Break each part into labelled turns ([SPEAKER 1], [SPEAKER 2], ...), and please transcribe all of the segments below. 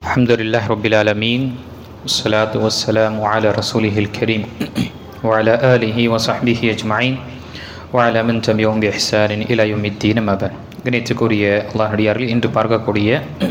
[SPEAKER 1] அல்ஹம்துலில்லாஹ் ரப்பில் ஆலமீன் வஸ்ஸலாத்து வஸ்ஸலாமு அலா ரசூலிஹில் கரீம் வஅலா ஆலிஹி வஸஹ்பிஹி அஜ்மஈன் வஅலா மன் தபிஅஹும் பிஇஹ்சானின் இலா யௌமித்தீன் அம்மா பஅத். கணியத்துக்குரிய அல்லாஹ் அடியார்கள், இன்று பார்க்கக்கூடிய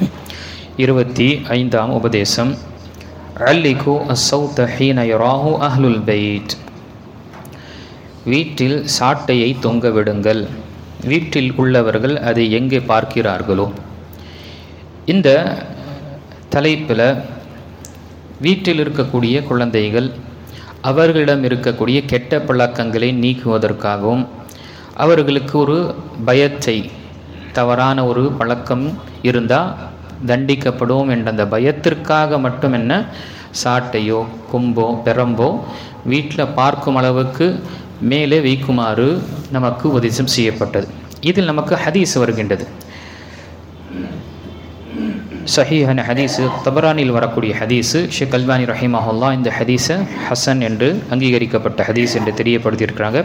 [SPEAKER 1] 25ஆம் உபதேசம் அல்லிகு அஸ்ஸௌத ஹீன யராஹு அஹ்லுல் பைத். வீட்டில் சாட்டையை தொங்க விடுங்கள், வீட்டில் உள்ளவர்கள் அதை எங்கே பார்க்கிறார்களோ. இந்த தலைப்பில் வீட்டில் இருக்கக்கூடிய குழந்தைகள் அவர்களிடம் இருக்கக்கூடிய கெட்ட பழக்கங்களை நீக்குவதற்காகவும், அவர்களுக்கு ஒரு பயத்தை, தவறான ஒரு பழக்கம் இருந்தால் தண்டிக்கப்படும் என்ற அந்த பயத்திற்காக மட்டும் என்ன சாட்டையோ கொம்போ பெரம்போ வீட்டில் பார்க்கும் அளவுக்கு மேலே வைக்குமாறு நமக்கு உபதேசம் செய்யப்பட்டது. இதில் நமக்கு ஹதீஸ் வருகின்றது. சஹீஹான ஹதீஸு, தபரானில் வரக்கூடிய ஹதீஸு. ஷேக் அல்பானி ரஹிமஹுல்லா இந்த ஹதீஸை ஹசன் என்று அங்கீகரிக்கப்பட்ட ஹதீஸ் என்று தெரியப்படுத்தியிருக்கிறாங்க.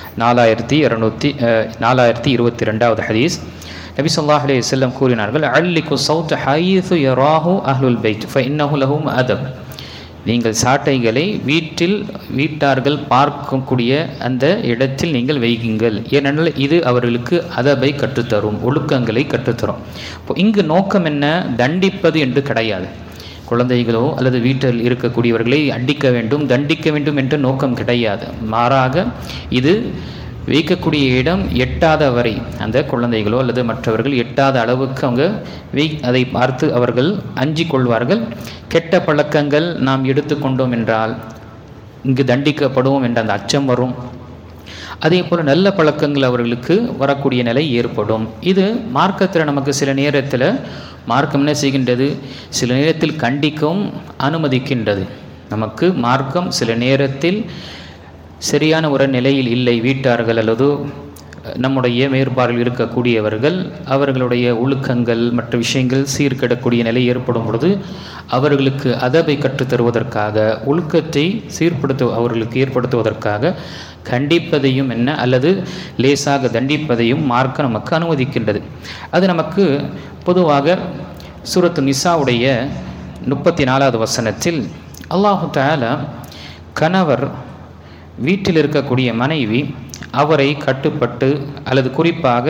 [SPEAKER 1] 4222வது ஹதீஸ். நபி ஸல்லல்லாஹு அலைஹி வஸல்லம் கூறினார்கள், அல்லிகு ஸௌத ஹைது யராஹு அஹ்லுல் பைத் ஃபஇன்னஹு லஹும் அதப். நீங்கள் சாட்டைகளை வீட்டார்கள் பார்க்கக்கூடிய அந்த இடத்தில் நீங்கள் வைக்குங்கள், ஏனென்றால் இது அவர்களுக்கு அதபை கற்றுத்தரும், ஒழுக்கங்களை கற்றுத்தரும். இப்போ இங்கு நோக்கம் என்ன? தண்டிப்பது என்று கிடையாது. குழந்தைகளோ அல்லது வீட்டில் இருக்கக்கூடியவர்களை அடிக்க வேண்டும், தண்டிக்க வேண்டும் என்ற நோக்கம் கிடையாது. மாறாக இது வைக்கக்கூடிய இடம் எட்டாத வரை அந்த குழந்தைகளோ அல்லது மற்றவர்கள் எட்டாத அளவுக்கு அவங்க அதை பார்த்து அவர்கள் அஞ்சிக் கொள்வார்கள். கெட்ட பழக்கங்கள் நாம் எடுத்துக்கொண்டோம் என்றால் இங்கு தண்டிக்கப்படுவோம் என்ற அந்த அச்சம் வரும். அதே போல் நல்ல பழக்கங்கள் அவர்களுக்கு வரக்கூடிய நிலை ஏற்படும். இது மார்க்கத்தில் நமக்கு சில நேரத்தில் மார்க்கம் என்ன செய்கின்றது? சில நேரத்தில் கண்டிக்கவும் அனுமதிக்கின்றது. நமக்கு மார்க்கம் சில நேரத்தில் சரியான ஒரு நிலையில் இல்லை, வீட்டார்கள் அல்லது நம்முடைய மேற்பார்வையில் இருக்கக்கூடியவர்கள் அவர்களுடைய ஒழுக்கங்கள் மற்ற விஷயங்கள் சீர்கெடக்கூடிய நிலை ஏற்படும் பொழுது அவர்களுக்கு அதபை கற்றுத்தருவதற்காக, ஒழுக்கத்தை அவர்களுக்கு ஏற்படுத்துவதற்காக கண்டிப்பதையும் என்ன அல்லது லேசாக தண்டிப்பதையும் மார்க்க நமக்கு அனுமதிக்கின்றது. அது நமக்கு பொதுவாக சூரத்து நிசாவுடைய 34வது வசனத்தில் அல்லாஹு தஆலா கணவர் வீட்டில் இருக்கக்கூடிய மனைவி அவரை கட்டுப்பட்டு அல்லது குறிப்பாக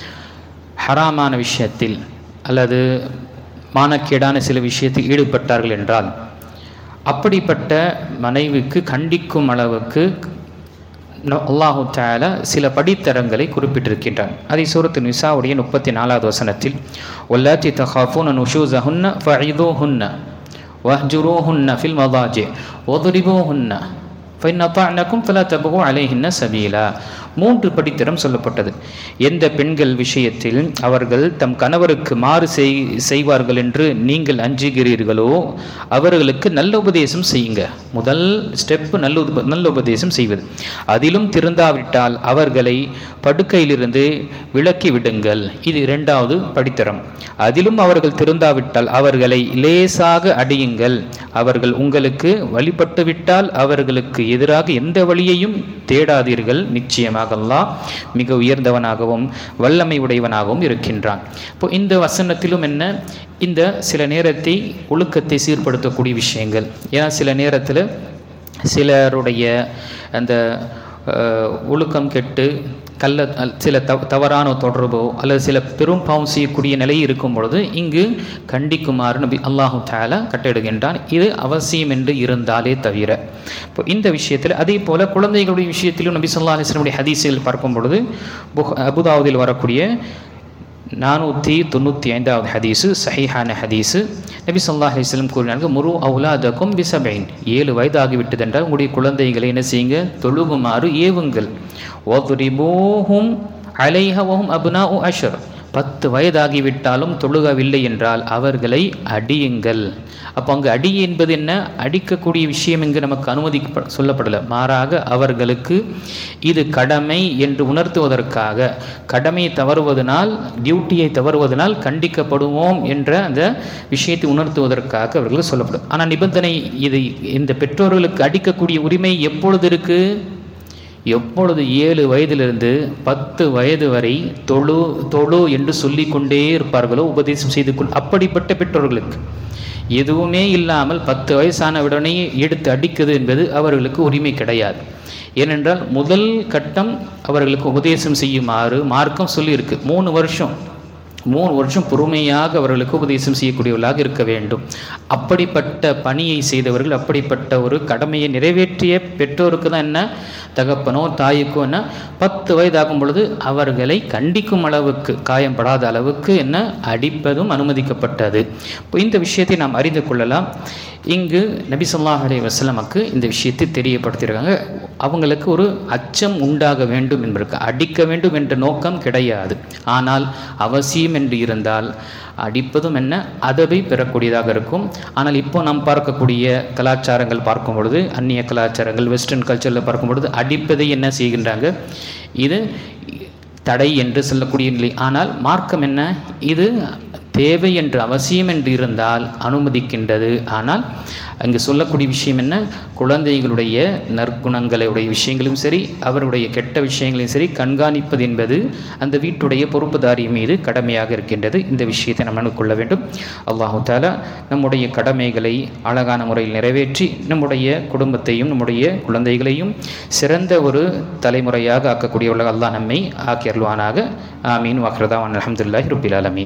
[SPEAKER 1] ஹராமான விஷயத்தில் அல்லது மானக்கேடான சில விஷயத்தில் ஈடுபட்டார்கள் என்றால் அப்படிப்பட்ட மனைவிக்கு கண்டிக்கும் அளவுக்கு அல்லாஹு தஆலா சில படித்தரங்களை குறிப்பிட்டிருக்கின்றான். அதை சூரத்து நிசாவுடைய 34வது வசனத்தில் வல்லாத்தி தகாஃபூன நுஷூஸஹுன்ன ஃபஇதூஹுன்ன வஹ்ஜுரூஹுன்ன ஃபில் மதாஜி வத்ரிபூஹுன்ன ஃபைன் அத்தாஅனக்கும் ஃபலா தப்கு அலைஹின்ன சபீலா. 3 படித்தரம் சொல்லப்பட்டது. எந்த பெண்கள் விஷயத்தில் அவர்கள் தம் கணவருக்கு மாறு செய்வார்கள் என்று நீங்கள் அஞ்சுகிறீர்களோ அவர்களுக்கு நல்ல உபதேசம் செய்யுங்க. முதல் ஸ்டெப் நல்ல உபதேசம் செய்வது. அதிலும் திருந்தாவிட்டால் அவர்களை படுக்கையிலிருந்து விலக்கி விடுங்கள். இது 2வது படித்தரம். அதிலும் அவர்கள் திருந்தாவிட்டால் அவர்களை லேசாக அடியுங்கள். அவர்கள் உங்களுக்கு வழிபட்டு விட்டால் அவர்களுக்கு எதிராக எந்த வழியையும் தேடாதீர்கள். நிச்சயமாக அல்லாஹ் மிக உயர்ந்தவனாகவும் வல்லமை உடையவனாகவும் இருக்கின்றான். இப்போ இந்த வசனத்திலும் என்ன, இந்த சில நேரத்தை ஒழுக்கத்தை சீர்படுத்தக்கூடிய விஷயங்கள். ஏன்னா சில நேரத்தில் சிலருடைய அந்த ஒழுக்கம் கெட்டு சில தவறான தொடர்போ அல்லது சில பெரும் பாவம் செய்யக்கூடிய நிலை இருக்கும் பொழுது இங்கு கண்டிக்குமாறு நபி அல்லாஹு தஆலா கட்டளையிடுகின்றான். இது அவசியம் என்று இருந்தாலே தவிர. இப்போ இந்த விஷயத்தில் அதே போல குழந்தைகளுடைய விஷயத்திலும் நபி ஸல்லல்லாஹு அலைஹி வஸல்லம் ஹதீஸில் பார்க்கும் பொழுது அபுதாவுதில் வரக்கூடிய 495வது ஹதீஸு, சஹீஹான ஹதீஸு. நபி ஸல்லல்லாஹு அலைஹி வஸல்லம் கூறினார்கள், முரு அவுலாதக்கும் பிஸபைன். 7 வயது ஆகிவிட்டது என்றால் உங்களுடைய குழந்தைகளை என்ன செய்யுங்க? தொழுகுமாறு ஏவுங்கள். வத்ரிபூஹும் அலைஹா வஹும் அப்னாஉ அஷர். 10 வயதாகிவிட்டாலும் தொழுகவில்லை என்றால் அவர்களை அடியுங்கள். அப்போ அங்கு அடி என்பது என்ன? அடிக்கக்கூடிய விஷயம் இங்கு நமக்கு அனுமதி சொல்லப்படலை. மாறாக அவர்களுக்கு இது கடமை என்று உணர்த்துவதற்காக, கடமையை தவறுவதனால், டியூட்டியை தவறுவதனால் கண்டிக்கப்படுவோம் என்ற அந்த விஷயத்தை உணர்த்துவதற்காக அவர்களுக்கு சொல்லப்படும். ஆனால் நிபந்தனை, இது இந்த பெற்றோர்களுக்கு அடிக்கக்கூடிய உரிமை எப்பொழுது இருக்குது? எப்பொழுது 7 வயதிலிருந்து 10 வயது வரை தொழு என்று சொல்லிக்கொண்டே இருப்பார்களோ, உபதேசம் செய்து அப்படிப்பட்ட பெற்றோர்களுக்கு எதுவுமே இல்லாமல் 10 வயசான உடனே எடுத்து அடிக்குது என்பது அவர்களுக்கு உரிமை கிடையாது. ஏனென்றால் முதல் கட்டம் அவர்களுக்கு உபதேசம் செய்யுமாறு மார்க்கம் சொல்லியிருக்கு. 3 வருஷம் பொறுமையாக அவர்களுக்கு உபதேசம் செய்யக்கூடியவர்களாக இருக்க வேண்டும். அப்படிப்பட்ட பணியை செய்தவர்கள், அப்படிப்பட்ட ஒரு கடமையை நிறைவேற்றிய பெற்றோருக்கு தான் என்ன, தகப்பனோ தாய்க்கோ என்ன 10 வயதாகும் பொழுது அவர்களை கண்டிக்கும் அளவுக்கு, காயம்படாத அளவுக்கு என்ன அடிப்பதும் அனுமதிக்கப்பட்டது. இப்போ இந்த விஷயத்தை நாம் அறிந்து கொள்ளலாம். இங்கு நபி ஸல்லல்லாஹு அலைஹி வஸல்லமுக்கு இந்த விஷயத்தை தெரியப்படுத்தியிருக்காங்க. அவங்களுக்கு ஒரு அச்சம் உண்டாக வேண்டும் என்பதற்கு, அடிக்க வேண்டும் என்ற நோக்கம் கிடையாது. ஆனால் அவசியம் என்று இருந்தால் அடிப்பதும் என்ன அதபை பெறக்கூடியதாக இருக்கும். ஆனால் இப்போ நாம் பார்க்கக்கூடிய கலாச்சாரங்கள் பார்க்கும் பொழுது, அந்நிய கலாச்சாரங்கள் வெஸ்டர்ன் கல்ச்சரில் பார்க்கும் பொழுது அடிப்பதை என்ன செய்கின்றாங்க, இது தடை என்று சொல்லக்கூடிய நிலை. ஆனால் மார்க்கம் என்ன, இது தேவை என்று அவசியம் என்று இருந்தால் அனுமதிக்கின்றது. ஆனால் அங்கு சொல்லக்கூடிய விஷயம் என்ன, குழந்தைகளுடைய நற்குணங்களுடைய விஷயங்களும் சரி, அவருடைய கெட்ட விஷயங்களையும் சரி கண்காணிப்பது என்பது அந்த வீட்டுடைய பொறுப்புதாரி மீது கடமையாக இருக்கின்றது. இந்த விஷயத்தை நாம் நினைக்கொள்ள வேண்டும். அல்லாஹு தஆலா நம்முடைய கடமைகளை அழகான முறையில் நிறைவேற்றி நம்முடைய குடும்பத்தையும் நம்முடைய குழந்தைகளையும் சிறந்த ஒரு தலைமுறையாக ஆக்கக்கூடியவர்கள் அல்லாஹ் நம்மை ஆக்கி அருள்வானாக. ஆமீன். வக்ரதா அல்ஹம்துலில்லாஹி ரப்பில் ஆலமீன்.